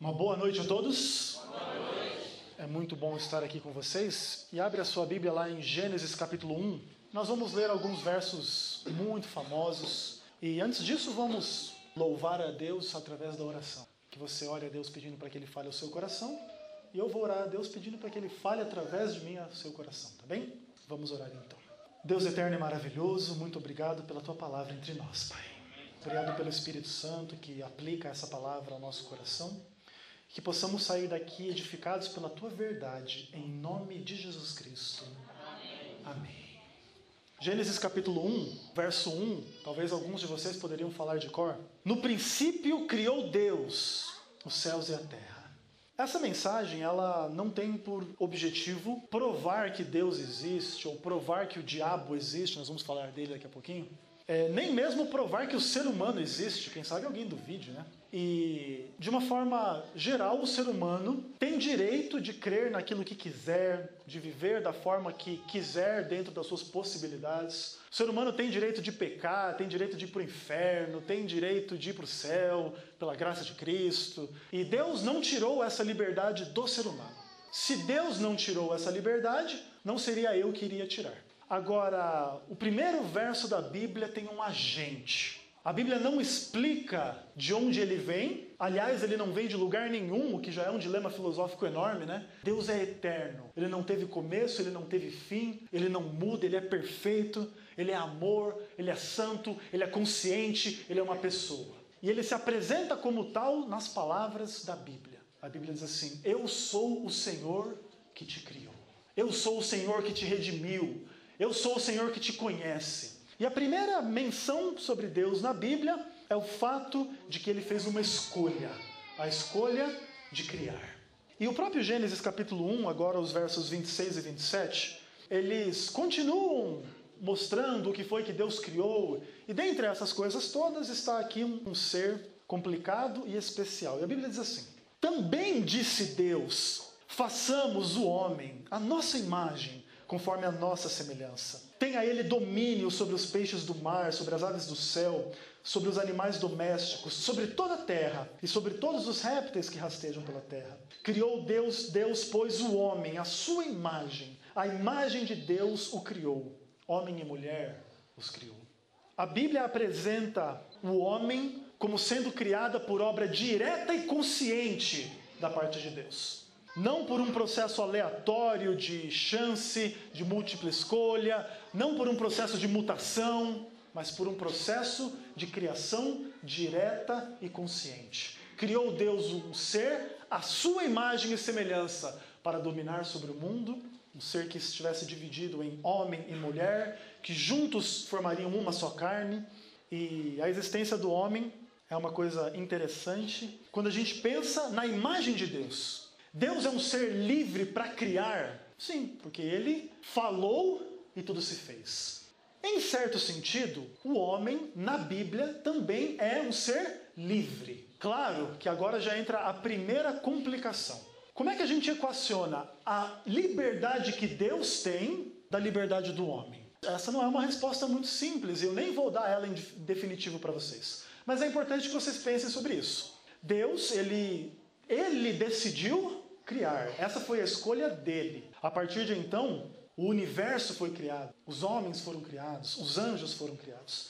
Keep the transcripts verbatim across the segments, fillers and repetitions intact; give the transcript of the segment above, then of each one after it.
Uma boa noite a todos. Boa noite. É muito bom estar aqui com vocês. E abre a sua Bíblia lá em Gênesis capítulo um. Nós vamos ler alguns versos muito famosos. E antes disso vamos louvar a Deus através da oração. Que você ore a Deus pedindo para que Ele fale ao seu coração. E eu vou orar a Deus pedindo para que Ele fale através de mim ao seu coração, tá bem? Vamos orar então. Deus eterno e maravilhoso, muito obrigado pela Tua palavra entre nós, Pai. Obrigado pelo Espírito Santo que aplica essa palavra ao nosso coração. Que possamos sair daqui edificados pela Tua verdade, em nome de Jesus Cristo. Amém. Amém. Gênesis capítulo um, verso um, talvez alguns de vocês poderiam falar de cor. No princípio criou Deus os céus e a terra. Essa mensagem, ela não tem por objetivo provar que Deus existe, ou provar que o diabo existe, nós vamos falar dele daqui a pouquinho. É, nem mesmo provar que o ser humano existe, quem sabe alguém duvide, né? E, de uma forma geral, o ser humano tem direito de crer naquilo que quiser, de viver da forma que quiser dentro das suas possibilidades. O ser humano tem direito de pecar, tem direito de ir para o inferno, tem direito de ir para o céu, pela graça de Cristo. E Deus não tirou essa liberdade do ser humano. Se Deus não tirou essa liberdade, não seria eu que iria tirar. Agora, o primeiro verso da Bíblia tem um agente. A Bíblia não explica de onde ele vem. Aliás, ele não vem de lugar nenhum, o que já é um dilema filosófico enorme, né? Deus é eterno. Ele não teve começo, ele não teve fim, ele não muda, ele é perfeito, ele é amor, ele é santo, ele é consciente, ele é uma pessoa. E ele se apresenta como tal nas palavras da Bíblia. A Bíblia diz assim: eu sou o Senhor que te criou. Eu sou o Senhor que te redimiu. Eu sou o Senhor que te conhece. E a primeira menção sobre Deus na Bíblia é o fato de que Ele fez uma escolha. A escolha de criar. E o próprio Gênesis capítulo um, agora os versos vinte e seis e vinte e sete, eles continuam mostrando o que foi que Deus criou. E dentre essas coisas todas está aqui um, um ser complicado e especial. E a Bíblia diz assim: também disse Deus, façamos o homem, a nossa imagem, conforme a nossa semelhança. Tenha ele domínio sobre os peixes do mar, sobre as aves do céu, sobre os animais domésticos, sobre toda a terra e sobre todos os répteis que rastejam pela terra. Criou Deus, Deus, pois, o homem, a sua imagem. A imagem de Deus o criou. Homem e mulher os criou. A Bíblia apresenta o homem como sendo criada por obra direta e consciente da parte de Deus. Não por um processo aleatório de chance, de múltipla escolha, não por um processo de mutação, mas por um processo de criação direta e consciente. Criou Deus um ser, à sua imagem e semelhança, para dominar sobre o mundo, um ser que estivesse dividido em homem e mulher, que juntos formariam uma só carne. E a existência do homem é uma coisa interessante quando a gente pensa na imagem de Deus. Deus é um ser livre para criar? Sim, porque Ele falou e tudo se fez. Em certo sentido, o homem, na Bíblia, também é um ser livre. Claro que agora já entra a primeira complicação. Como é que a gente equaciona a liberdade que Deus tem da liberdade do homem? Essa não é uma resposta muito simples e eu nem vou dar ela em definitivo para vocês. Mas é importante que vocês pensem sobre isso. Deus, Ele, ele decidiu criar. Essa foi a escolha dele. A partir de então, o universo foi criado, os homens foram criados, os anjos foram criados.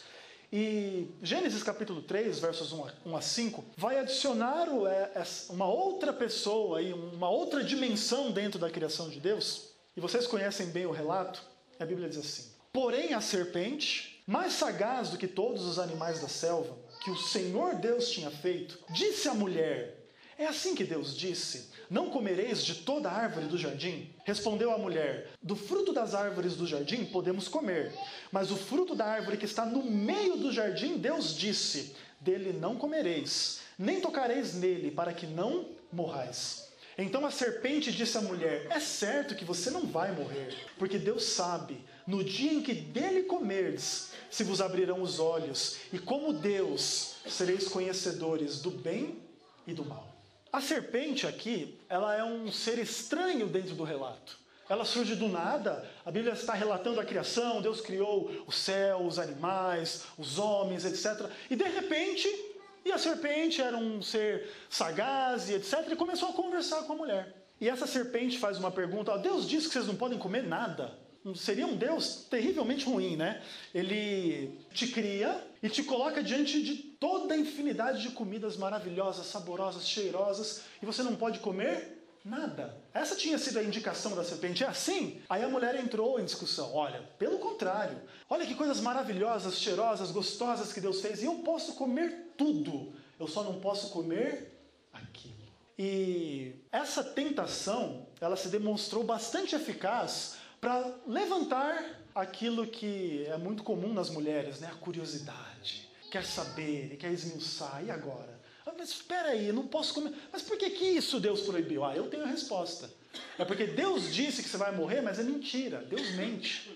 E Gênesis capítulo três, versos um a cinco, vai adicionar uma outra pessoa, uma outra dimensão dentro da criação de Deus. E vocês conhecem bem o relato. A Bíblia diz assim: porém a serpente, mais sagaz do que todos os animais da selva, que o Senhor Deus tinha feito, disse à mulher: é assim que Deus disse: não comereis de toda árvore do jardim? Respondeu a mulher: do fruto das árvores do jardim podemos comer, mas o fruto da árvore que está no meio do jardim, Deus disse: dele não comereis, nem tocareis nele, para que não morrais. Então a serpente disse à mulher: é certo que você não vai morrer, porque Deus sabe, no dia em que dele comerdes, se vos abrirão os olhos, e como Deus, sereis conhecedores do bem e do mal. A serpente aqui, ela é um ser estranho dentro do relato. Ela surge do nada, a Bíblia está relatando a criação, Deus criou o céu, os animais, os homens, etcétera. E de repente, E a serpente era um ser sagaz e etcétera. E começou a conversar com a mulher. E essa serpente faz uma pergunta: ó, Deus disse que vocês não podem comer nada. Seria um Deus terrivelmente ruim, né? Ele te cria e te coloca diante de toda a infinidade de comidas maravilhosas, saborosas, cheirosas, e você não pode comer nada. Essa tinha sido a indicação da serpente. É assim? Aí a mulher entrou em discussão. Olha, pelo contrário. Olha que coisas maravilhosas, cheirosas, gostosas que Deus fez. E eu posso comer tudo. Eu só não posso comer aquilo. E essa tentação, ela se demonstrou bastante eficaz para levantar aquilo que é muito comum nas mulheres, né? A curiosidade. Quer saber, quer esmiuçar. E agora? Ah, mas espera aí, eu não posso comer. Mas por que que isso Deus proibiu? Ah, eu tenho a resposta. É porque Deus disse que você vai morrer, mas é mentira. Deus mente.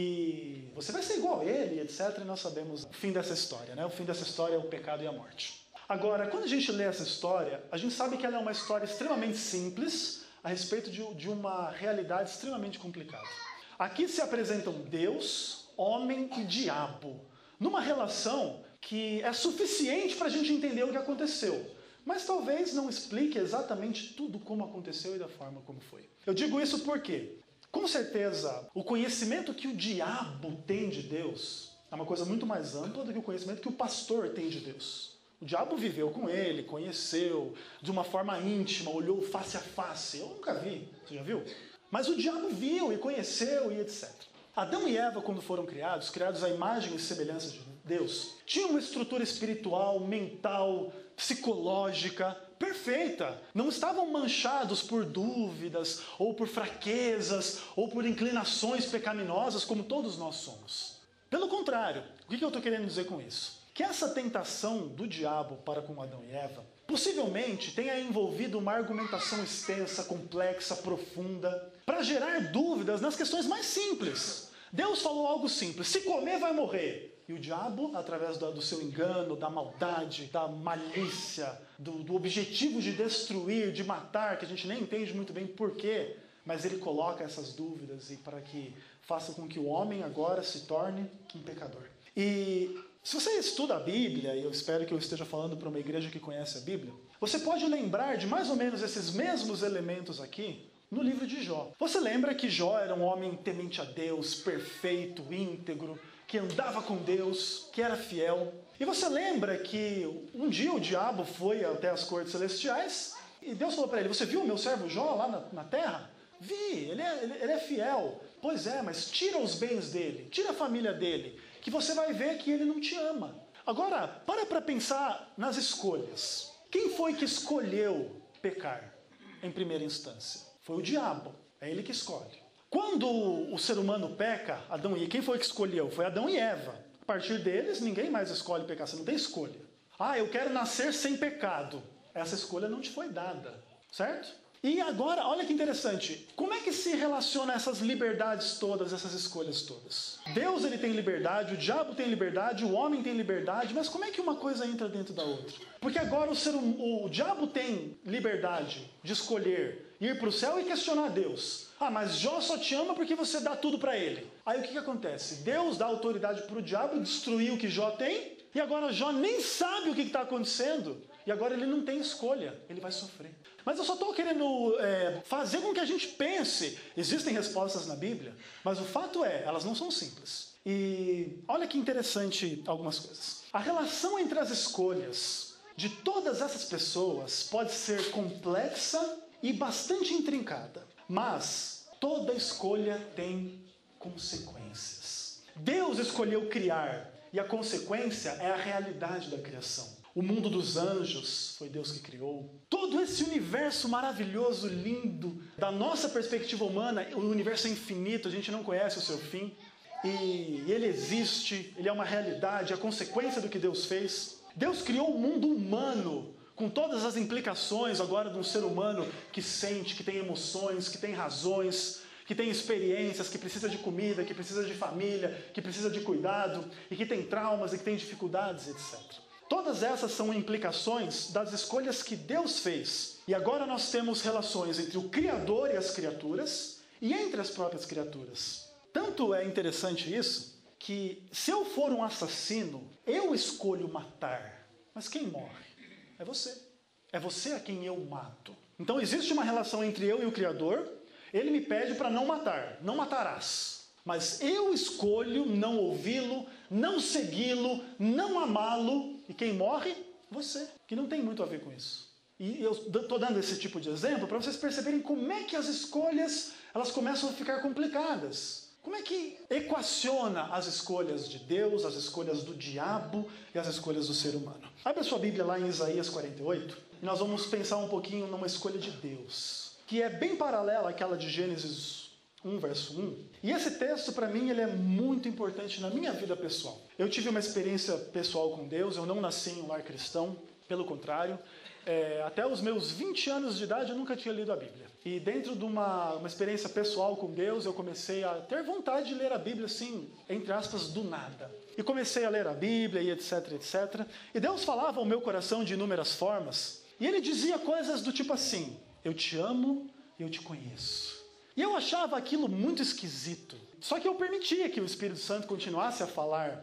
E você vai ser igual a ele, etcétera. E nós sabemos o fim dessa história, né? O fim dessa história é o pecado e a morte. Agora, quando a gente lê essa história, a gente sabe que ela é uma história extremamente simples a respeito de, de uma realidade extremamente complicada. Aqui se apresentam Deus, homem e diabo, numa relação que é suficiente para a gente entender o que aconteceu, mas talvez não explique exatamente tudo como aconteceu e da forma como foi. Eu digo isso porque, com certeza, o conhecimento que o diabo tem de Deus é uma coisa muito mais ampla do que o conhecimento que o pastor tem de Deus. O diabo viveu com ele, conheceu de uma forma íntima, olhou face a face. Eu nunca vi, você já viu? Mas o diabo viu e conheceu e etcétera. Adão e Eva, quando foram criados, criados à imagem e semelhança de Deus, tinham uma estrutura espiritual, mental, psicológica perfeita. Não estavam manchados por dúvidas, ou por fraquezas, ou por inclinações pecaminosas, como todos nós somos. Pelo contrário, o que eu estou querendo dizer com isso? Que essa tentação do diabo para com Adão e Eva possivelmente tenha envolvido uma argumentação extensa, complexa, profunda, para gerar dúvidas nas questões mais simples. Deus falou algo simples: se comer vai morrer. E o diabo, através do, do seu engano, da maldade, da malícia, do, do objetivo de destruir, de matar, que a gente nem entende muito bem porquê, mas ele coloca essas dúvidas e para que faça com que o homem agora se torne um pecador. E se você estuda a Bíblia, e eu espero que eu esteja falando para uma igreja que conhece a Bíblia, você pode lembrar de mais ou menos esses mesmos elementos aqui no livro de Jó. Você lembra que Jó era um homem temente a Deus, perfeito, íntegro, que andava com Deus, que era fiel. E você lembra que um dia o diabo foi até as cortes celestiais e Deus falou para ele: você viu o meu servo Jó lá na, na terra? Vi, ele é, ele, ele é fiel. Pois é, mas tira os bens dele, tira a família dele, que você vai ver que ele não te ama. Agora, para para pensar nas escolhas. Quem foi que escolheu pecar em primeira instância? Foi o diabo, é ele que escolhe. Quando o ser humano peca, Adão e Eva, quem foi que escolheu? Foi Adão e Eva. A partir deles, ninguém mais escolhe pecar, você não tem escolha. Ah, eu quero nascer sem pecado. Essa escolha não te foi dada, certo? E agora, olha que interessante, como é que se relaciona essas liberdades todas, essas escolhas todas? Deus, ele tem liberdade, o diabo tem liberdade, o homem tem liberdade, mas como é que uma coisa entra dentro da outra? Porque agora o, ser, o, o diabo tem liberdade de escolher ir para o céu e questionar Deus. Ah, mas Jó só te ama porque você dá tudo para ele. Aí o que, que acontece? Deus dá autoridade para o diabo destruir o que Jó tem, e agora Jó nem sabe o que está acontecendo, e agora ele não tem escolha, ele vai sofrer. Mas eu só estou querendo é, fazer com que a gente pense. Existem respostas na Bíblia, mas o fato é, elas não são simples. E olha que interessante algumas coisas. A relação entre as escolhas de todas essas pessoas pode ser complexa e bastante intrincada. Mas toda escolha tem consequências. Deus escolheu criar e a consequência é a realidade da criação. O mundo dos anjos foi Deus que criou. Todo esse universo maravilhoso, lindo, da nossa perspectiva humana, o universo é infinito, a gente não conhece o seu fim. E ele existe, ele é uma realidade, é a consequência do que Deus fez. Deus criou o mundo humano, com todas as implicações agora de um ser humano que sente, que tem emoções, que tem razões, que tem experiências, que precisa de comida, que precisa de família, que precisa de cuidado, e que tem traumas e que tem dificuldades, etcétera. Todas essas são implicações das escolhas que Deus fez. E agora nós temos relações entre o Criador e as criaturas e entre as próprias criaturas. Tanto é interessante isso, que se eu for um assassino, eu escolho matar. Mas quem morre? É você. É você a quem eu mato. Então existe uma relação entre eu e o Criador. Ele me pede para não matar, não matarás. Mas eu escolho não ouvi-lo, não segui-lo, não amá-lo. E quem morre? Você, que não tem muito a ver com isso. E eu estou dando esse tipo de exemplo para vocês perceberem como é que as escolhas elas começam a ficar complicadas. Como é que equaciona as escolhas de Deus, as escolhas do diabo e as escolhas do ser humano? Abre a sua Bíblia lá em Isaías quarenta e oito e nós vamos pensar um pouquinho numa escolha de Deus, que é bem paralela àquela de Gênesis um, verso um. E esse texto, para mim, ele é muito importante na minha vida pessoal. Eu tive uma experiência pessoal com Deus, eu não nasci em um lar cristão, pelo contrário. É, até os meus vinte anos de idade eu nunca tinha lido a Bíblia. E dentro de uma, uma experiência pessoal com Deus, eu comecei a ter vontade de ler a Bíblia assim, entre aspas, do nada. E comecei a ler a Bíblia e etc, etcétera. E Deus falava ao meu coração de inúmeras formas. E Ele dizia coisas do tipo assim: eu te amo e eu te conheço. E eu achava aquilo muito esquisito. Só que eu permitia que o Espírito Santo continuasse a falar.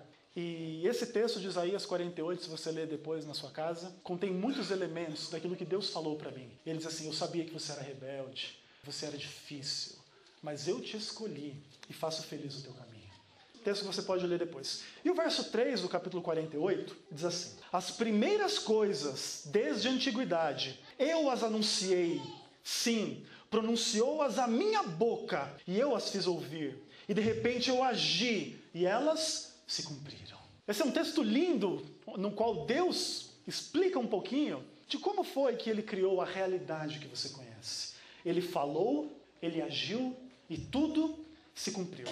E esse texto de Isaías quarenta e oito, se você ler depois na sua casa, contém muitos elementos daquilo que Deus falou para mim. Ele diz assim: eu sabia que você era rebelde, você era difícil, mas eu te escolhi e faço feliz o teu caminho. Texto que você pode ler depois. E o verso três do capítulo quarenta e oito diz assim: as primeiras coisas desde a antiguidade eu as anunciei, sim, pronunciou-as a minha boca e eu as fiz ouvir. E de repente eu agi e elas se cumpriram. Esse é um texto lindo, no qual Deus explica um pouquinho de como foi que Ele criou a realidade que você conhece. Ele falou, Ele agiu e tudo se cumpriu.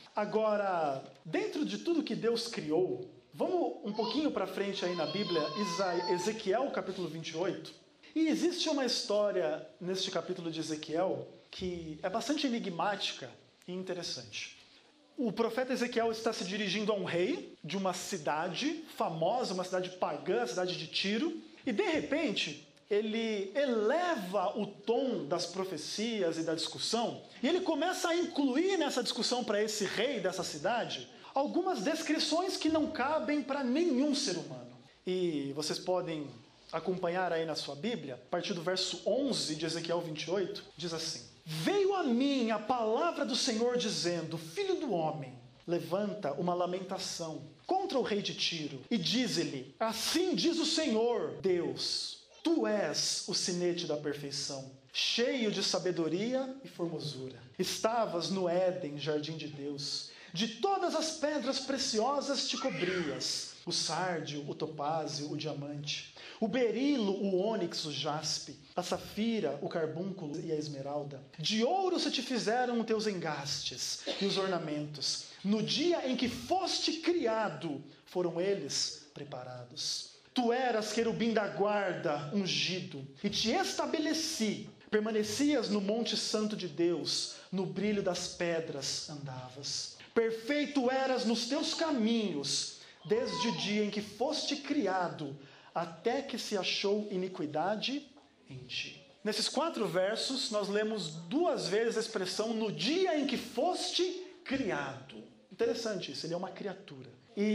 Agora, dentro de tudo que Deus criou, vamos um pouquinho para frente aí na Bíblia, Ezequiel capítulo vinte e oito. E existe uma história neste capítulo de Ezequiel que é bastante enigmática e interessante. O profeta Ezequiel está se dirigindo a um rei de uma cidade famosa, uma cidade pagã, a cidade de Tiro, e de repente ele eleva o tom das profecias e da discussão, e ele começa a incluir nessa discussão para esse rei dessa cidade algumas descrições que não cabem para nenhum ser humano. E vocês podem acompanhar aí na sua Bíblia, a partir do verso onze de Ezequiel vinte e oito, diz assim: veio a mim a palavra do Senhor dizendo: filho do homem, levanta uma lamentação contra o rei de Tiro e dize-lhe: assim diz o Senhor Deus, tu és o sinete da perfeição, cheio de sabedoria e formosura. Estavas no Éden, jardim de Deus, de todas as pedras preciosas te cobrias, o sárdio, o topázio, o diamante, o berilo, o ônix, o jaspe, a safira, o carbúnculo e a esmeralda. De ouro se te fizeram os teus engastes e os ornamentos. No dia em que foste criado, foram eles preparados. Tu eras querubim da guarda, ungido, e te estabeleci. Permanecias no monte santo de Deus, no brilho das pedras andavas. Perfeito eras nos teus caminhos, desde o dia em que foste criado, até que se achou iniquidade em ti. Nesses quatro versos, nós lemos duas vezes a expressão no dia em que foste criado. Interessante isso, ele é uma criatura.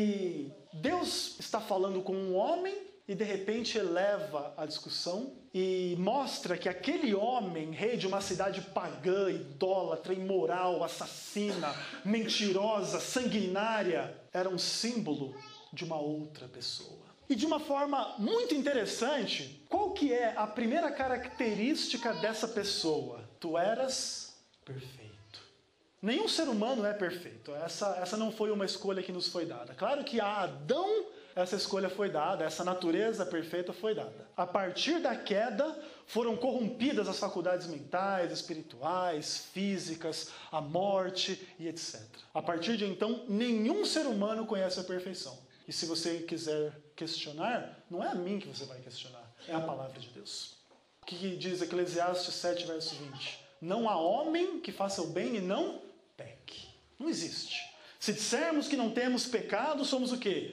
E Deus está falando com um homem e de repente eleva a discussão e mostra que aquele homem, rei de uma cidade pagã, idólatra, imoral, assassina, mentirosa, sanguinária, era um símbolo de uma outra pessoa. E de uma forma muito interessante, qual que é a primeira característica dessa pessoa? Tu eras perfeito. Nenhum ser humano é perfeito. Essa, essa não foi uma escolha que nos foi dada. Claro que a Adão essa escolha foi dada, essa natureza perfeita foi dada. A partir da queda foram corrompidas as faculdades mentais, espirituais, físicas, a morte e etcétera. A partir de então, nenhum ser humano conhece a perfeição. E se você quiser questionar, não é a mim que você vai questionar, é a palavra de Deus. O que diz Eclesiastes sete, verso vinte? Não há homem que faça o bem e não peque. Não existe. Se dissermos que não temos pecado, somos o quê?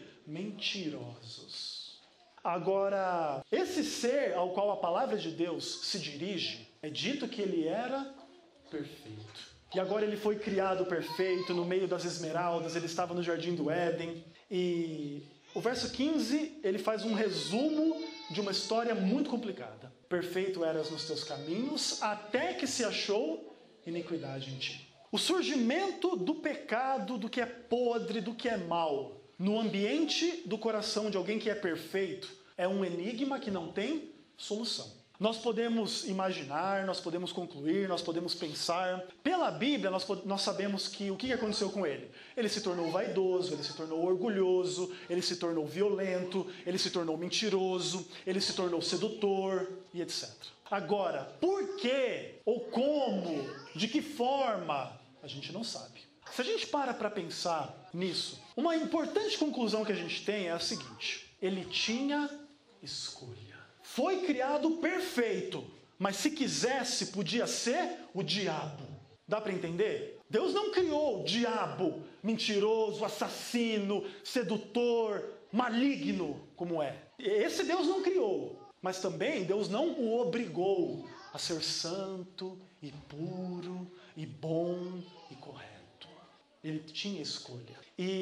Mentirosos. Agora, esse ser ao qual a palavra de Deus se dirige, é dito que ele era perfeito. E agora ele foi criado perfeito no meio das esmeraldas, ele estava no jardim do Éden. E O verso quinze, ele faz um resumo de uma história muito complicada. Perfeito eras nos teus caminhos, até que se achou iniquidade em ti. O surgimento do pecado, do que é podre, do que é mal, no ambiente do coração de alguém que é perfeito, é um enigma que não tem solução. Nós podemos imaginar, nós podemos concluir, nós podemos pensar. Pela Bíblia, nós, nós sabemos que o que aconteceu com ele? Ele se tornou vaidoso, ele se tornou orgulhoso, ele se tornou violento, ele se tornou mentiroso, ele se tornou sedutor e etcétera. Agora, por que ou como, de que forma, a gente não sabe. Se a gente para para pensar nisso, uma importante conclusão que a gente tem é a seguinte: ele tinha escolha. Foi criado perfeito, mas se quisesse, podia ser o diabo. Dá para entender? Deus não criou o diabo mentiroso, assassino, sedutor, maligno, como é. Esse Deus não criou. Mas também Deus não o obrigou a ser santo e puro e bom e correto. Ele tinha escolha.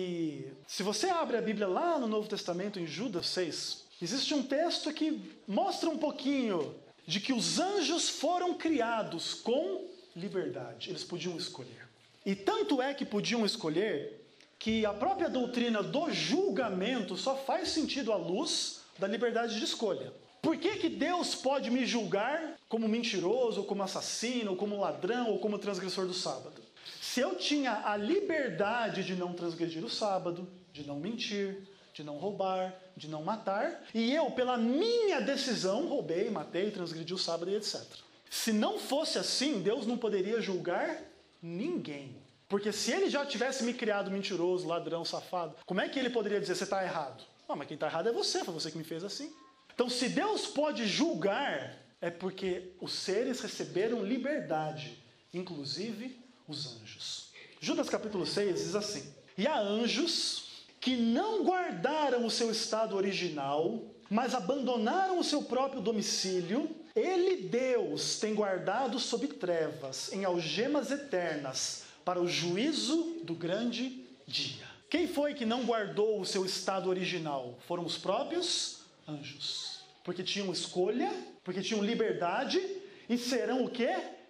E se você abre a Bíblia lá no Novo Testamento, em Judas seis... existe um texto que mostra um pouquinho de que os anjos foram criados com liberdade. Eles podiam escolher. E tanto é que podiam escolher que a própria doutrina do julgamento só faz sentido à luz da liberdade de escolha. Por que que Deus pode me julgar como mentiroso, ou como assassino, ou como ladrão, ou como transgressor do sábado? Se eu tinha a liberdade de não transgredir o sábado, de não mentir, de não roubar, de não matar, e eu, pela minha decisão, roubei, matei, transgredi o sábado e etcétera. Se não fosse assim, Deus não poderia julgar ninguém. Porque se ele já tivesse me criado mentiroso, ladrão, safado, como é que ele poderia dizer, você está errado? Não, mas quem está errado é você, foi você que me fez assim. Então, se Deus pode julgar, é porque os seres receberam liberdade, inclusive os anjos. Judas capítulo seis diz assim: e há anjos que não guardaram o seu estado original, mas abandonaram o seu próprio domicílio. Ele, Deus, tem guardado sob trevas, em algemas eternas, para o juízo do grande dia. Quem foi que não guardou o seu estado original? Foram os próprios anjos. Porque tinham escolha, porque tinham liberdade, e serão o quê?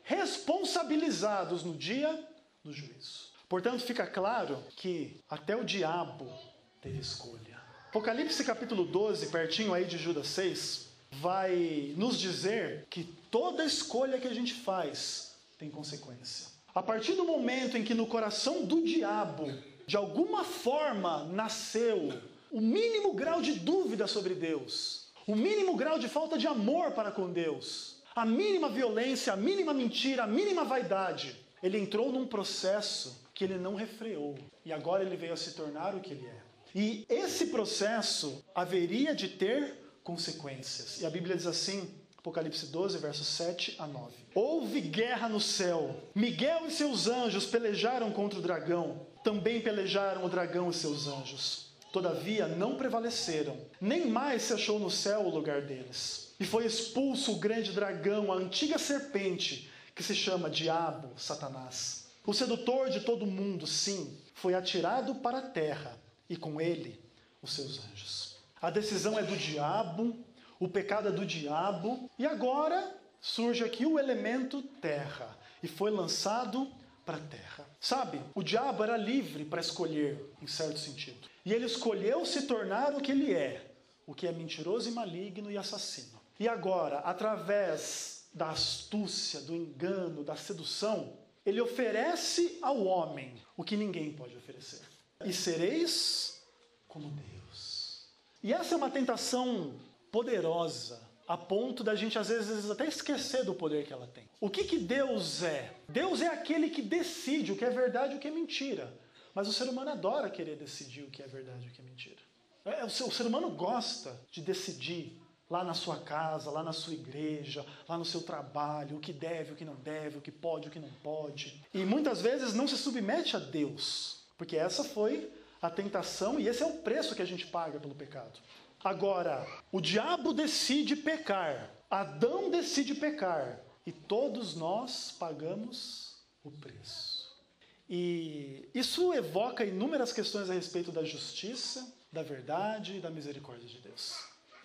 Responsabilizados no dia do juízo. Portanto, fica claro que até o diabo teve escolha. Apocalipse capítulo doze, pertinho aí de Judas seis, vai nos dizer que toda escolha que a gente faz tem consequência. A partir do momento em que no coração do diabo, de alguma forma, nasceu o mínimo grau de dúvida sobre Deus, o mínimo grau de falta de amor para com Deus, a mínima violência, a mínima mentira, a mínima vaidade, ele entrou num processo que ele não refreou. E agora ele veio a se tornar o que ele é. E esse processo haveria de ter consequências. E a Bíblia diz assim, Apocalipse doze, versos sete a nove. Houve guerra no céu. Miguel e seus anjos pelejaram contra o dragão. Também pelejaram o dragão e seus anjos. Todavia não prevaleceram. Nem mais se achou no céu o lugar deles. E foi expulso o grande dragão, a antiga serpente, que se chama Diabo, Satanás. O sedutor de todo mundo, sim, foi atirado para a terra, e com ele os seus anjos. A decisão é do diabo, o pecado é do diabo, e agora surge aqui o elemento terra, e foi lançado para a terra. Sabe, o diabo era livre para escolher, em certo sentido. E ele escolheu se tornar o que ele é, o que é mentiroso e maligno e assassino. E agora, através da astúcia, do engano, da sedução, ele oferece ao homem o que ninguém pode oferecer. E sereis como Deus. E essa é uma tentação poderosa, a ponto da gente às vezes até esquecer do poder que ela tem. O que que Deus é? Deus é aquele que decide o que é verdade e o que é mentira. Mas o ser humano adora querer decidir o que é verdade e o que é mentira. É, o, ser, o ser humano gosta de decidir lá na sua casa, lá na sua igreja, lá no seu trabalho, o que deve, o que não deve, o que pode, o que não pode. E muitas vezes não se submete a Deus, porque essa foi a tentação e esse é o preço que a gente paga pelo pecado. Agora, o diabo decide pecar, Adão decide pecar, e todos nós pagamos o preço. E isso evoca inúmeras questões a respeito da justiça da verdade e da misericórdia de Deus.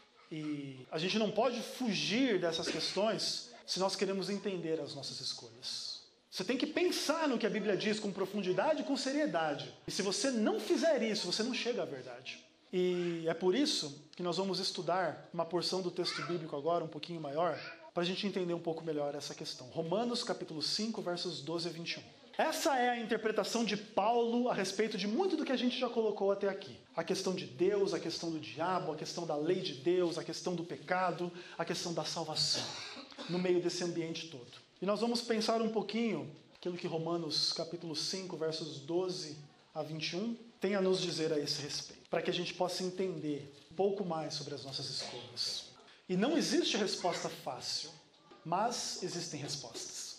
E a gente não pode fugir dessas questões se nós queremos entender as nossas escolhas. Você tem que pensar no que a Bíblia diz com profundidade e com seriedade. E se você não fizer isso, você não chega à verdade. E é por isso que nós vamos estudar uma porção do texto bíblico agora, um pouquinho maior, para a gente entender um pouco melhor essa questão. Romanos capítulo cinco, versos doze a vinte e um. Essa é a interpretação de Paulo a respeito de muito do que a gente já colocou até aqui. A questão de Deus, a questão do diabo, a questão da lei de Deus, a questão do pecado, a questão da salvação, no meio desse ambiente todo. E nós vamos pensar um pouquinho aquilo que Romanos capítulo cinco, versos doze a vinte e um, tem a nos dizer a esse respeito, para que a gente possa entender um pouco mais sobre as nossas escolhas. E não existe resposta fácil, mas existem respostas.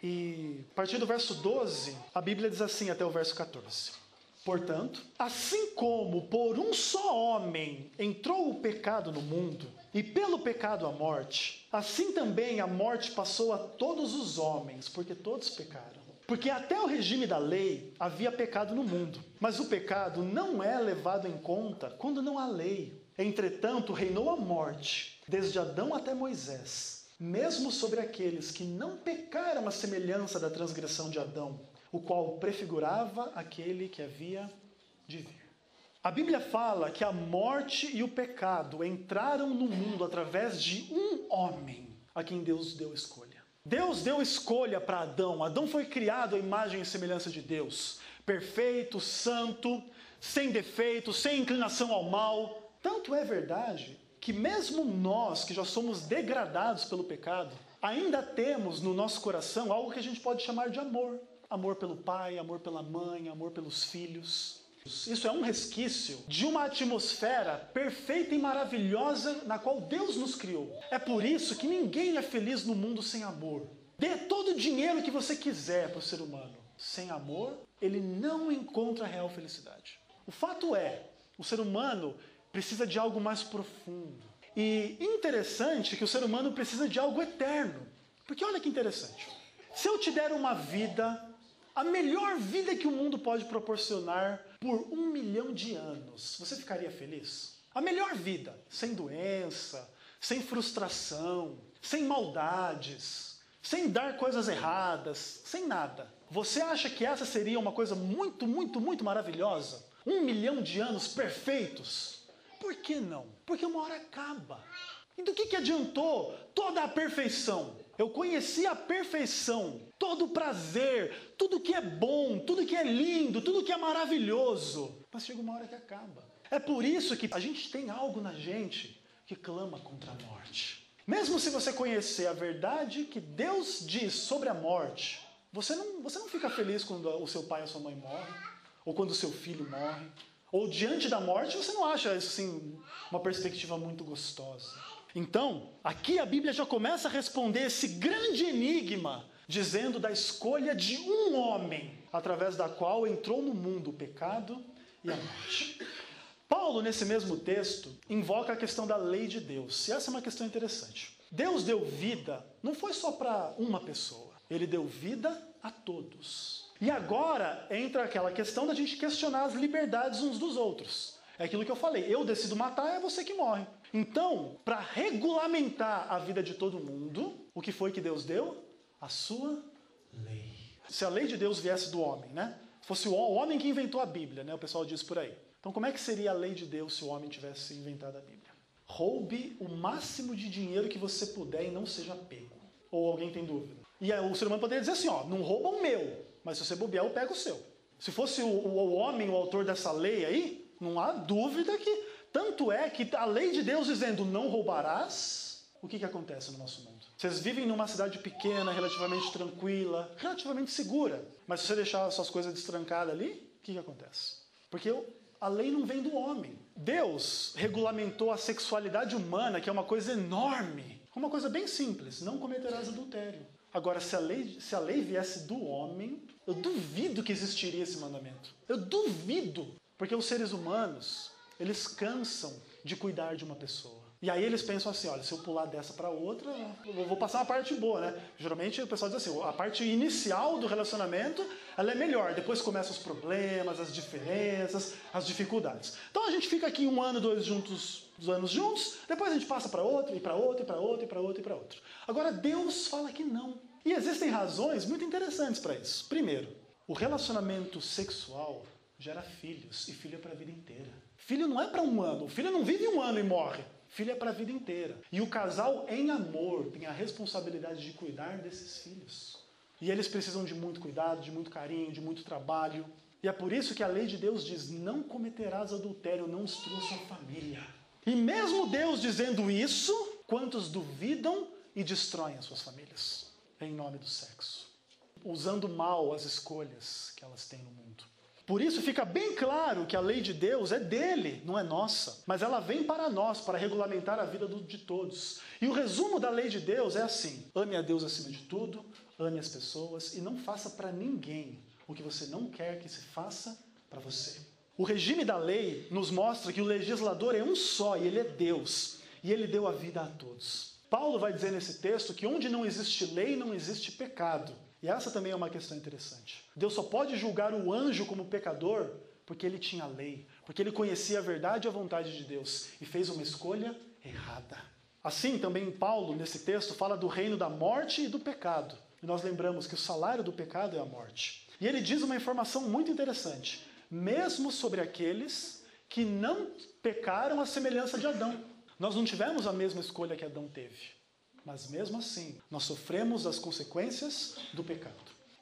E a partir do verso doze, a Bíblia diz assim até o verso quatorze. Portanto, assim como por um só homem entrou o pecado no mundo, e pelo pecado a morte, assim também a morte passou a todos os homens, porque todos pecaram. Porque até o regime da lei havia pecado no mundo, mas o pecado não é levado em conta quando não há lei. Entretanto, reinou a morte, desde Adão até Moisés, mesmo sobre aqueles que não pecaram à semelhança da transgressão de Adão, o qual prefigurava aquele que havia de vir. A Bíblia fala que a morte e o pecado entraram no mundo através de um homem, a quem Deus deu escolha. Deus deu escolha para Adão. Adão foi criado à imagem e semelhança de Deus, perfeito, santo, sem defeito, sem inclinação ao mal. Tanto é verdade que mesmo nós, que já somos degradados pelo pecado, ainda temos no nosso coração algo que a gente pode chamar de amor. Amor pelo pai, amor pela mãe, amor pelos filhos. Isso é um resquício de uma atmosfera perfeita e maravilhosa na qual Deus nos criou. É por isso que ninguém é feliz no mundo sem amor. Dê todo o dinheiro que você quiser para o ser humano. Sem amor, ele não encontra a real felicidade. O fato é, o ser humano precisa de algo mais profundo. E interessante que o ser humano precisa de algo eterno. Porque olha que interessante. Se eu te der uma vida, a melhor vida que o mundo pode proporcionar por um milhão de anos, você ficaria feliz? A melhor vida, sem doença, sem frustração, sem maldades, sem dar coisas erradas, sem nada. Você acha que essa seria uma coisa muito, muito, muito maravilhosa? Um milhão de anos perfeitos? Por que não? Porque uma hora acaba. E do que, que adiantou toda a perfeição? Eu conheci a perfeição, todo o prazer, tudo que é bom, tudo que é lindo, tudo que é maravilhoso. Mas chega uma hora que acaba. É por isso que a gente tem algo na gente que clama contra a morte. Mesmo se você conhecer a verdade que Deus diz sobre a morte, você não, você não fica feliz quando o seu pai ou a sua mãe morrem, ou quando o seu filho morre, ou diante da morte você não acha isso assim, uma perspectiva muito gostosa. Então, aqui a Bíblia já começa a responder esse grande enigma, dizendo da escolha de um homem, através da qual entrou no mundo o pecado e a morte. Paulo, nesse mesmo texto, invoca a questão da lei de Deus. E essa é uma questão interessante. Deus deu vida, não foi só para uma pessoa. Ele deu vida a todos. E agora entra aquela questão da gente questionar as liberdades uns dos outros. É aquilo que eu falei, eu decido matar, é você que morre. Então, para regulamentar a vida de todo mundo, o que foi que Deus deu? A sua lei. Se a lei de Deus viesse do homem, né? Fosse o homem que inventou a Bíblia, né? O pessoal diz por aí. Então, como é que seria a lei de Deus se o homem tivesse inventado a Bíblia? Roube o máximo de dinheiro que você puder e não seja pego. Ou alguém tem dúvida? E aí, o ser humano poderia dizer assim, ó, não rouba o meu, mas se você bobear, eu pego o seu. Se fosse o, o homem o autor dessa lei aí, não há dúvida que... Tanto é que a lei de Deus dizendo não roubarás, o que, que acontece no nosso mundo? Vocês vivem numa cidade pequena, relativamente tranquila, relativamente segura, mas se você deixar suas coisas destrancadas ali, o que, que acontece? Porque a lei não vem do homem. Deus regulamentou a sexualidade humana, que é uma coisa enorme, uma coisa bem simples, não cometerás adultério. Agora, se a lei, se a lei viesse do homem, eu duvido que existiria esse mandamento. Eu duvido, porque os seres humanos... eles cansam de cuidar de uma pessoa. E aí eles pensam assim, olha, se eu pular dessa para outra, eu vou passar uma parte boa, né? Geralmente o pessoal diz assim, a parte inicial do relacionamento, ela é melhor. Depois começam os problemas, as diferenças, as dificuldades. Então a gente fica aqui um ano, dois juntos, dois anos juntos, depois a gente passa para outro, e para outro, e para outro, e para outro, e para outro. Agora Deus fala que não. E existem razões muito interessantes para isso. Primeiro, o relacionamento sexual gera filhos, e filho é para a vida inteira. Filho não é para um ano, o filho não vive um ano e morre. Filho é para a vida inteira. E o casal, em amor, tem a responsabilidade de cuidar desses filhos. E eles precisam de muito cuidado, de muito carinho, de muito trabalho. E é por isso que a lei de Deus diz, não cometerás adultério, não destrua sua família. E mesmo Deus dizendo isso, quantos duvidam e destroem as suas famílias? Em nome do sexo. Usando mal as escolhas que elas têm no mundo. Por isso fica bem claro que a lei de Deus é dele, não é nossa. Mas ela vem para nós, para regulamentar a vida de todos. E o resumo da lei de Deus é assim. Ame a Deus acima de tudo, ame as pessoas e não faça para ninguém o que você não quer que se faça para você. O regime da lei nos mostra que o legislador é um só e ele é Deus. E ele deu a vida a todos. Paulo vai dizer nesse texto que onde não existe lei, não existe pecado. E essa também é uma questão interessante. Deus só pode julgar o anjo como pecador porque ele tinha lei, porque ele conhecia a verdade e a vontade de Deus e fez uma escolha errada. Assim, também Paulo, nesse texto, fala do reino da morte e do pecado. E nós lembramos que o salário do pecado é a morte. E ele diz uma informação muito interessante, mesmo sobre aqueles que não pecaram à semelhança de Adão. Nós não tivemos a mesma escolha que Adão teve. Mas mesmo assim, nós sofremos as consequências do pecado.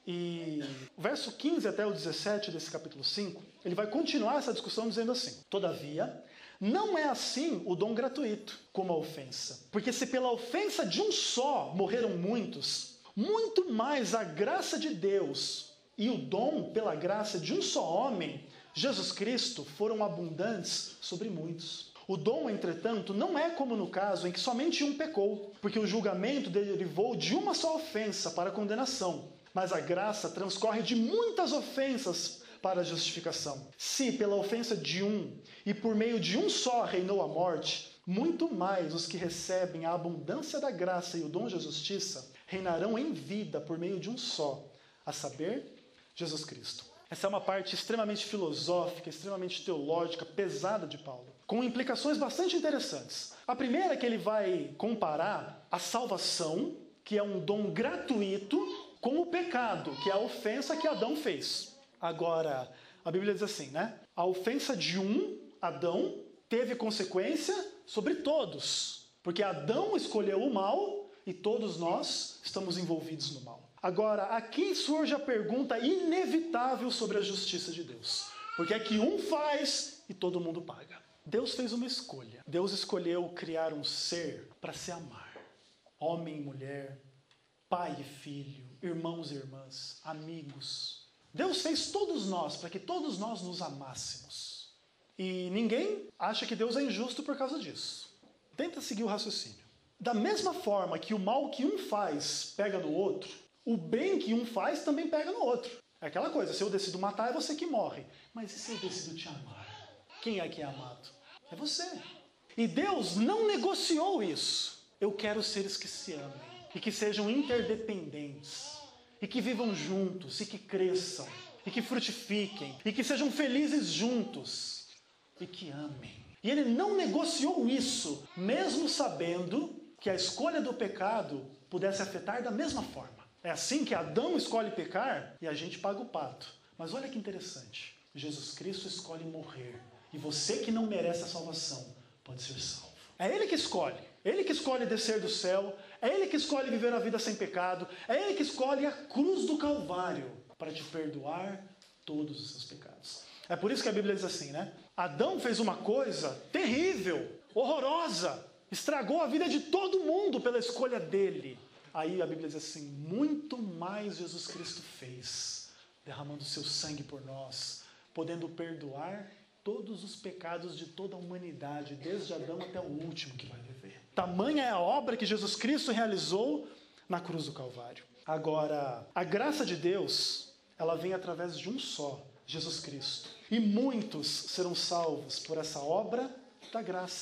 E o verso quinze até o dezessete desse capítulo cinco, ele vai continuar essa discussão dizendo assim: todavia, não é assim o dom gratuito, como a ofensa. Porque se pela ofensa de um só morreram muitos, muito mais a graça de Deus e o dom pela graça de um só homem, Jesus Cristo, foram abundantes sobre muitos. O dom, entretanto, não é como no caso em que somente um pecou, porque o julgamento derivou de uma só ofensa para a condenação, mas a graça transcorre de muitas ofensas para a justificação. Se pela ofensa de um e por meio de um só reinou a morte, muito mais os que recebem a abundância da graça e o dom de justiça reinarão em vida por meio de um só, a saber, Jesus Cristo. Essa é uma parte extremamente filosófica, extremamente teológica, pesada de Paulo, com implicações bastante interessantes. A primeira é que ele vai comparar a salvação, que é um dom gratuito, com o pecado, que é a ofensa que Adão fez. Agora, a Bíblia diz assim, né? A ofensa de um, Adão, teve consequência sobre todos, porque Adão escolheu o mal e todos nós estamos envolvidos no mal. Agora, aqui surge a pergunta inevitável sobre a justiça de Deus. Porque é que um faz e todo mundo paga. Deus fez uma escolha. Deus escolheu criar um ser para se amar. Homem e mulher, pai e filho, irmãos e irmãs, amigos. Deus fez todos nós para que todos nós nos amássemos. E ninguém acha que Deus é injusto por causa disso. Tenta seguir o raciocínio. Da mesma forma que o mal que um faz pega no outro, o bem que um faz também pega no outro. É aquela coisa, se eu decido matar, é você que morre. Mas e se eu decido te amar? Quem é que é amado? É você. E Deus não negociou isso. Eu quero seres que se amem, e que sejam interdependentes, e que vivam juntos, e que cresçam, e que frutifiquem, e que sejam felizes juntos, e que amem. E Ele não negociou isso, mesmo sabendo que a escolha do pecado pudesse afetar da mesma forma. É assim que Adão escolhe pecar e a gente paga o pato. Mas olha que interessante. Jesus Cristo escolhe morrer. E você que não merece a salvação pode ser salvo. É Ele que escolhe. Ele que escolhe descer do céu. É Ele que escolhe viver a vida sem pecado. É Ele que escolhe a cruz do Calvário para te perdoar todos os seus pecados. É por isso que a Bíblia diz assim, né? Adão fez uma coisa terrível, horrorosa. Estragou a vida de todo mundo pela escolha dele. Aí a Bíblia diz assim, muito mais Jesus Cristo fez, derramando seu sangue por nós, podendo perdoar todos os pecados de toda a humanidade, desde Adão até o último que vai viver. Tamanha é a obra que Jesus Cristo realizou na cruz do Calvário. Agora, a graça de Deus, ela vem através de um só, Jesus Cristo. E muitos serão salvos por essa obra da graça.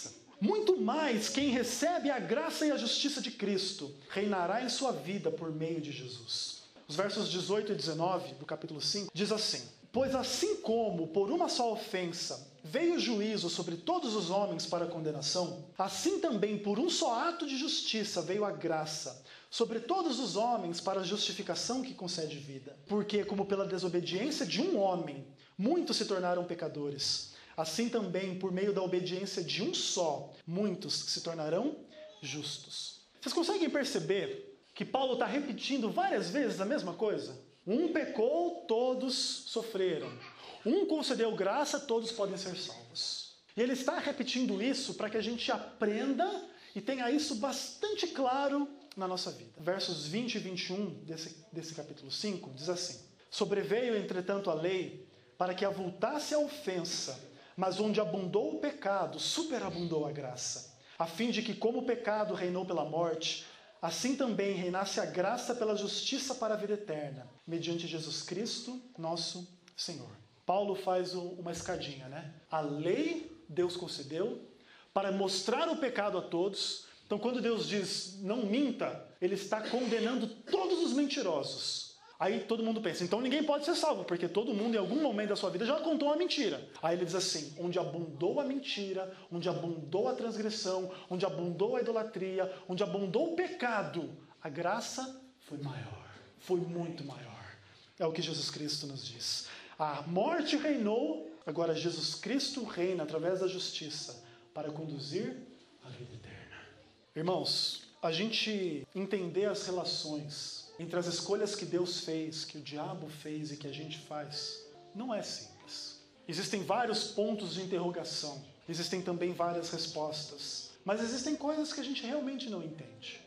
Muito mais, quem recebe a graça e a justiça de Cristo reinará em sua vida por meio de Jesus. Os versos dezoito e dezenove do capítulo cinco diz assim: pois assim como por uma só ofensa veio o juízo sobre todos os homens para condenação, assim também por um só ato de justiça veio a graça sobre todos os homens para a justificação que concede vida. Porque como pela desobediência de um homem muitos se tornaram pecadores, assim também por meio da obediência de um só muitos se tornarão justos. Vocês conseguem perceber que Paulo está repetindo várias vezes a mesma coisa? Um pecou, todos sofreram. Um concedeu graça, todos podem ser salvos. E ele está repetindo isso para que a gente aprenda e tenha isso bastante claro na nossa vida. Versos vinte e vinte e um desse, desse capítulo cinco diz assim: sobreveio, entretanto, a lei para que avultasse a ofensa, mas onde abundou o pecado, superabundou a graça, a fim de que, como o pecado reinou pela morte, assim também reinasse a graça pela justiça para a vida eterna, mediante Jesus Cristo, nosso Senhor. Paulo faz uma escadinha, né? A lei Deus concedeu para mostrar o pecado a todos. Então, quando Deus diz não minta, ele está condenando todos os mentirosos. Aí todo mundo pensa, então ninguém pode ser salvo, porque todo mundo em algum momento da sua vida já contou uma mentira. Aí ele diz assim: onde abundou a mentira, onde abundou a transgressão, onde abundou a idolatria, onde abundou o pecado, a graça foi maior, foi muito maior. É o que Jesus Cristo nos diz. A morte reinou, agora Jesus Cristo reina através da justiça para conduzir a vida eterna. Irmãos, a gente entender as relações entre as escolhas que Deus fez, que o diabo fez e que a gente faz, não é simples. Existem vários pontos de interrogação, existem também várias respostas, mas existem coisas que a gente realmente não entende.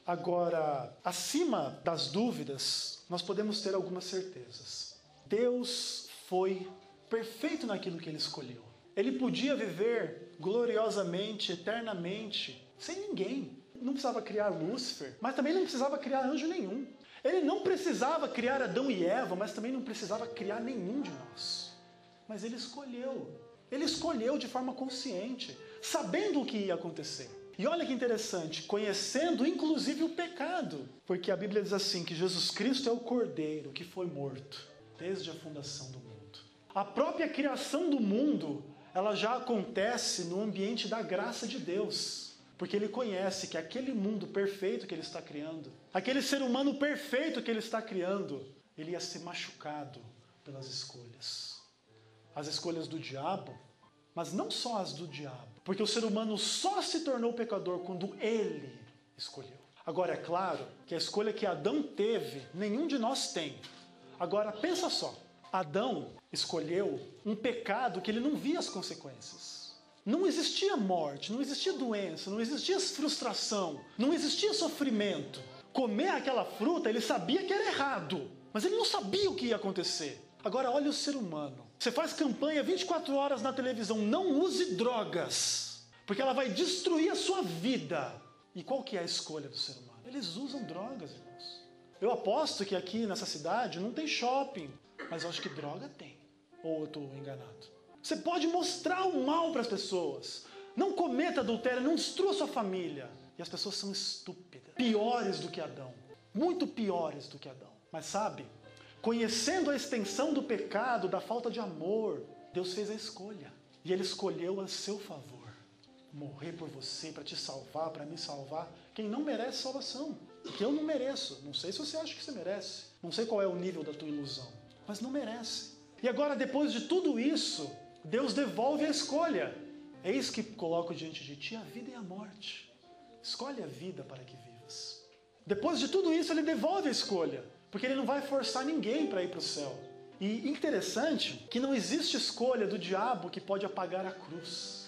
Agora, acima das dúvidas, nós podemos ter algumas certezas. Deus foi perfeito naquilo que ele escolheu. Ele podia viver gloriosamente, eternamente, sem ninguém. Não precisava criar Lúcifer, mas também não precisava criar anjo nenhum. Ele não precisava criar Adão e Eva, mas também não precisava criar nenhum de nós. Mas ele escolheu. Ele escolheu de forma consciente, sabendo o que ia acontecer. E olha que interessante, conhecendo inclusive o pecado. Porque a Bíblia diz assim, que Jesus Cristo é o Cordeiro que foi morto desde a fundação do mundo. A própria criação do mundo, ela já acontece no ambiente da graça de Deus. Porque ele conhece que aquele mundo perfeito que ele está criando, aquele ser humano perfeito que ele está criando, ele ia ser machucado pelas escolhas. As escolhas do diabo, mas não só as do diabo. Porque o ser humano só se tornou pecador quando ele escolheu. Agora, é claro que a escolha que Adão teve, nenhum de nós tem. Agora, pensa só. Adão escolheu um pecado que ele não via as consequências. Não existia morte, não existia doença, não existia frustração, não existia sofrimento. Comer aquela fruta, ele sabia que era errado, mas ele não sabia o que ia acontecer. Agora, olha o ser humano. Você faz campanha vinte e quatro horas na televisão, não use drogas, porque ela vai destruir a sua vida. E qual que é a escolha do ser humano? Eles usam drogas, irmãos. Eu aposto que aqui nessa cidade não tem shopping, mas eu acho que droga tem. Ou eu estou enganado? Você pode mostrar o mal para as pessoas. Não cometa adultério, não destrua sua família. E as pessoas são estúpidas. Piores do que Adão. Muito piores do que Adão. Mas sabe, conhecendo a extensão do pecado, da falta de amor, Deus fez a escolha. E Ele escolheu a seu favor. Morrer por você, para te salvar, para me salvar. Quem não merece salvação. Porque eu não mereço. Não sei se você acha que você merece. Não sei qual é o nível da tua ilusão. Mas não merece. E agora, depois de tudo isso, Deus devolve a escolha. Eis que coloco diante de ti a vida e a morte. Escolhe a vida para que vivas. Depois de tudo isso, ele devolve a escolha. Porque ele não vai forçar ninguém para ir para o céu. E interessante que não existe escolha do diabo que pode apagar a cruz.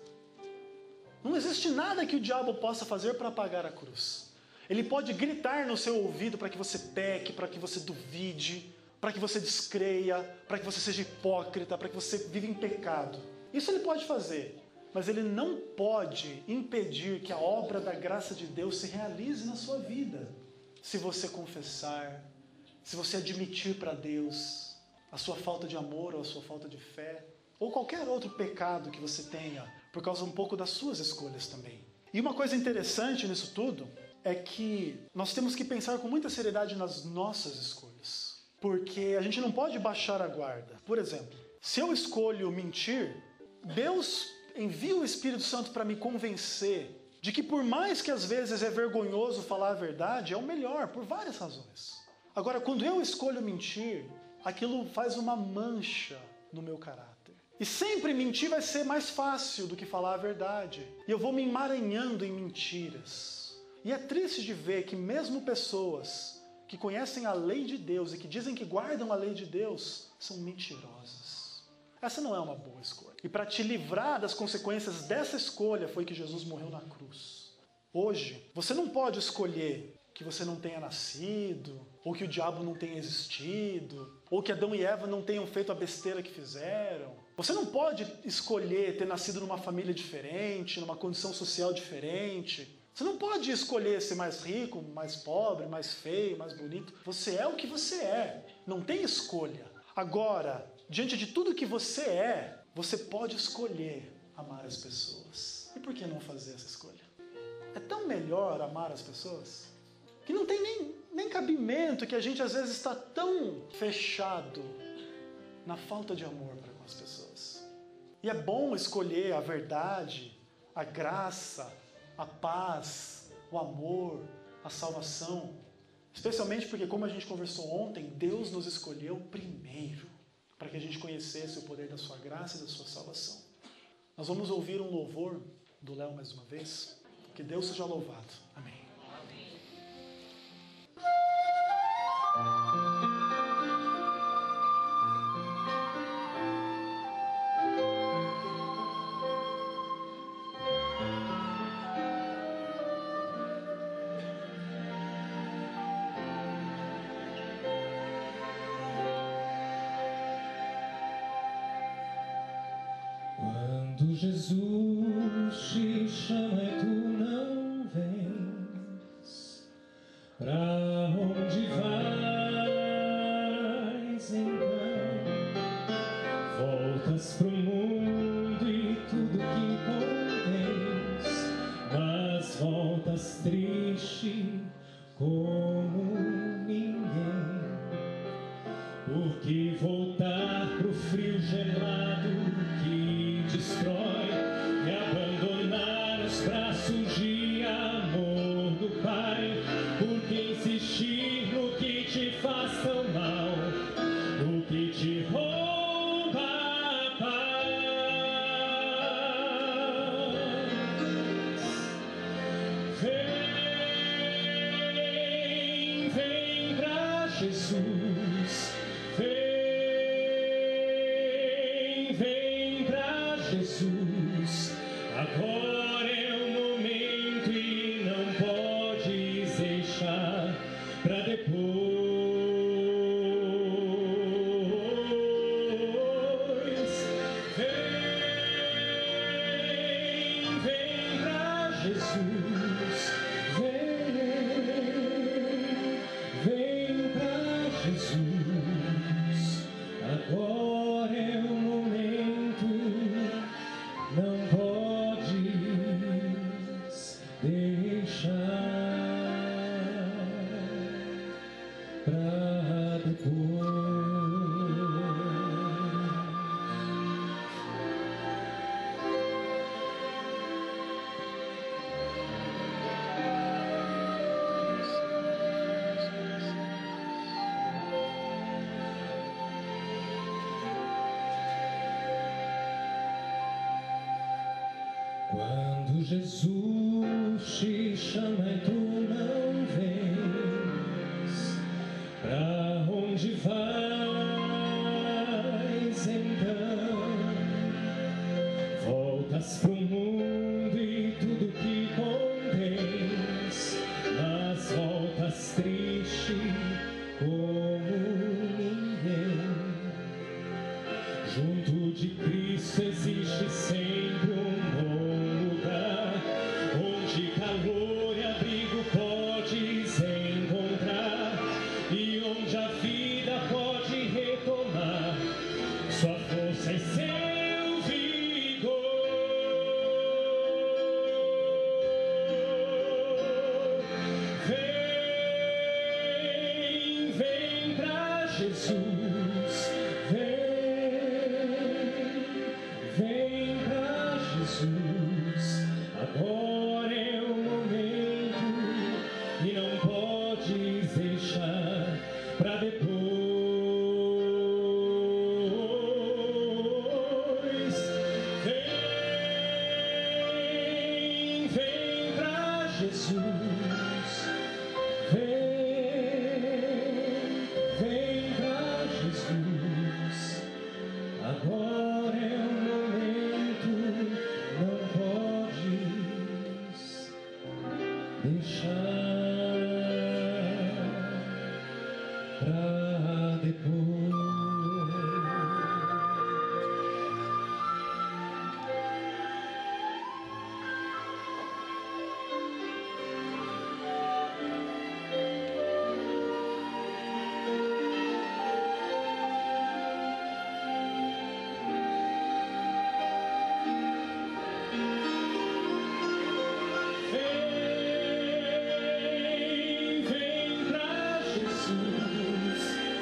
Não existe nada que o diabo possa fazer para apagar a cruz. Ele pode gritar no seu ouvido para que você peque, para que você duvide, para que você descreia, para que você seja hipócrita, para que você viva em pecado. Isso ele pode fazer, mas ele não pode impedir que a obra da graça de Deus se realize na sua vida. Se você confessar, se você admitir para Deus a sua falta de amor ou a sua falta de fé, ou qualquer outro pecado que você tenha por causa um pouco das suas escolhas também. E uma coisa interessante nisso tudo é que nós temos que pensar com muita seriedade nas nossas escolhas, porque a gente não pode baixar a guarda. Por exemplo, se eu escolho mentir, Deus envia o Espírito Santo para me convencer de que, por mais que às vezes é vergonhoso falar a verdade, é o melhor, por várias razões. Agora, quando eu escolho mentir, aquilo faz uma mancha no meu caráter. E sempre mentir vai ser mais fácil do que falar a verdade. E eu vou me emaranhando em mentiras. E é triste de ver que mesmo pessoas que conhecem a lei de Deus e que dizem que guardam a lei de Deus, são mentirosas. Essa não é uma boa escolha. E para te livrar das consequências dessa escolha foi que Jesus morreu na cruz. Hoje, você não pode escolher que você não tenha nascido, ou que o diabo não tenha existido, ou que Adão e Eva não tenham feito a besteira que fizeram. Você não pode escolher ter nascido numa família diferente, numa condição social diferente. Você não pode escolher ser mais rico, mais pobre, mais feio, mais bonito. Você é o que você é. Não tem escolha. Agora, diante de tudo que você é, você pode escolher amar as pessoas. E por que não fazer essa escolha? É tão melhor amar as pessoas que não tem nem, nem cabimento, que a gente às vezes está tão fechado na falta de amor para com as pessoas. E é bom escolher a verdade, a graça, a paz, o amor, a salvação. Especialmente porque, como a gente conversou ontem, Deus nos escolheu primeiro para que a gente conhecesse o poder da sua graça e da sua salvação. Nós vamos ouvir um louvor do Léo mais uma vez. Que Deus seja louvado. Amém. Quando Jesus te chama e tu não vens, pra onde vais então? Voltas pro mundo e tudo que contens, mas voltas triste como ninguém, porque voltar pro frio gelado que destrói e abandonar os braços de amor do Pai, porque insistir no que te faz tão mal, no que te rouba a paz. Vem, vem pra Jesus, vem, vem pra Jesus, agora é o momento e não podes deixar pra depois. Vem, vem pra Jesus, vem, vem pra Jesus, agora é o momento, não podes deixar pra depois. Quando Jesus te chama e tu não vens, pra onde vais então? Voltas pro mundo e tudo que contens, mas voltas triste como ninguém. Junto de Cristo existe sempre um bom lugar, onde calor e abrigo podes encontrar, e onde a vida pode retomar sua força e seu vigor. Jesus, vem, vem pra Jesus, agora é o momento e não podes deixar pra depois. Vem, vem pra Jesus, vem, vem pra Jesus, agora é o momento, não podes deixar pra depois. Vem, vem pra Jesus,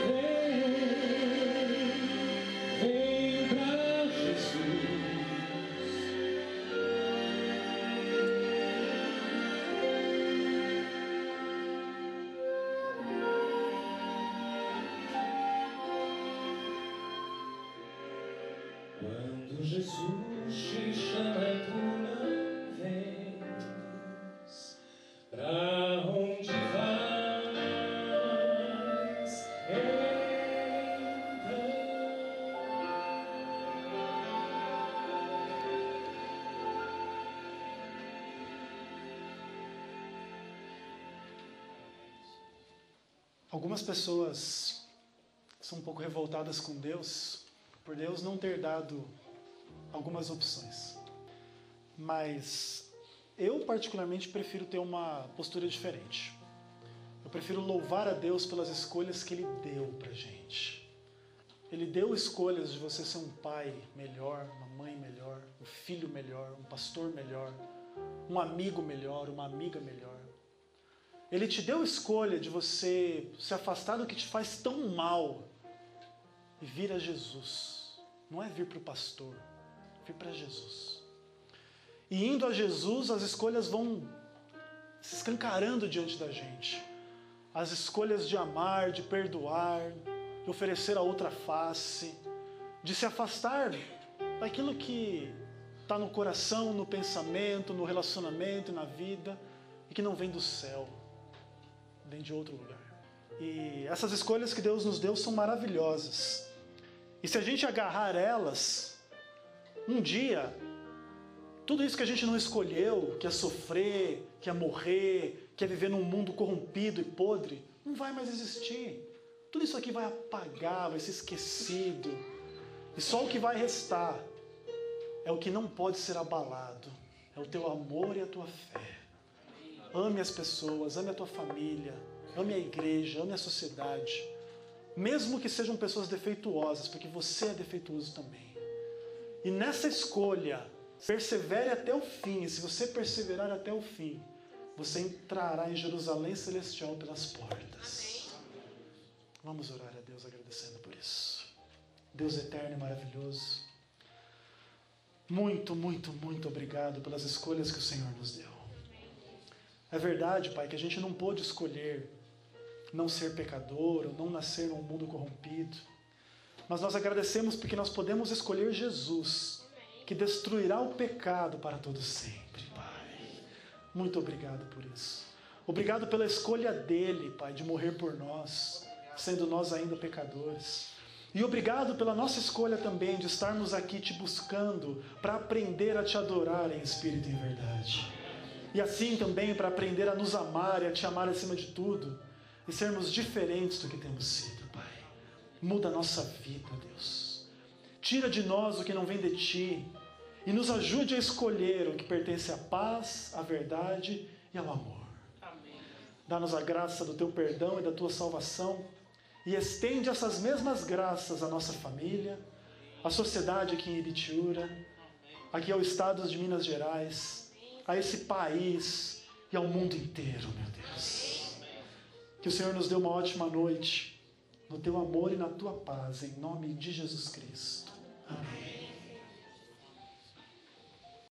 vem, vem pra Jesus. Quando Jesus te chama e tu não vens, pra onde vais, Algumas pessoas são um pouco revoltadas com Deus, por Deus não ter dado algumas opções. Mas eu particularmente prefiro ter uma postura diferente. Eu prefiro louvar a Deus pelas escolhas que Ele deu pra gente. Ele deu escolhas de você ser um pai melhor, uma mãe melhor, um filho melhor, um pastor melhor, um amigo melhor, uma amiga melhor. Ele te deu escolha de você se afastar do que te faz tão mal e vir a Jesus. Não é vir para o pastor, é vir para Jesus. E indo a Jesus, as escolhas vão se escancarando diante da gente. As escolhas de amar, de perdoar, de oferecer a outra face, de se afastar daquilo que está no coração, no pensamento, no relacionamento, na vida, e que não vem do céu, vem de outro lugar. E essas escolhas que Deus nos deu são maravilhosas. E se a gente agarrar elas, um dia, tudo isso que a gente não escolheu, que é sofrer, que é morrer, que é viver num mundo corrompido e podre, não vai mais existir. Tudo isso aqui vai apagar, vai ser esquecido. E só o que vai restar é o que não pode ser abalado. É o teu amor e a tua fé. Ame as pessoas, ame a tua família, ame a igreja, ame a sociedade. Mesmo que sejam pessoas defeituosas, porque você é defeituoso também. E nessa escolha, persevere até o fim. E se você perseverar até o fim, você entrará em Jerusalém Celestial pelas portas. Amém. Vamos orar a Deus agradecendo por isso. Deus eterno e maravilhoso, muito, muito, muito obrigado pelas escolhas que o Senhor nos deu. É verdade, Pai, que a gente não pôde escolher não ser pecador ou não nascer num mundo corrompido. Mas nós agradecemos porque nós podemos escolher Jesus, que destruirá o pecado para todo sempre, Pai. Muito obrigado por isso. Obrigado pela escolha dele, Pai, de morrer por nós, sendo nós ainda pecadores. E obrigado pela nossa escolha também de estarmos aqui te buscando para aprender a te adorar em espírito e em verdade. E assim também para aprender a nos amar e a te amar acima de tudo e sermos diferentes do que temos sido, Pai. Muda a nossa vida, Deus. Tira de nós o que não vem de Ti e nos ajude a escolher o que pertence à paz, à verdade e ao amor. Amém. Dá-nos a graça do Teu perdão e da Tua salvação e estende essas mesmas graças à nossa família, à sociedade aqui em Ibitiúra, aqui ao estado de Minas Gerais, a esse país e ao mundo inteiro, meu Deus. Que o Senhor nos dê uma ótima noite. no teu amor e na tua paz, em nome de Jesus Cristo. Amém.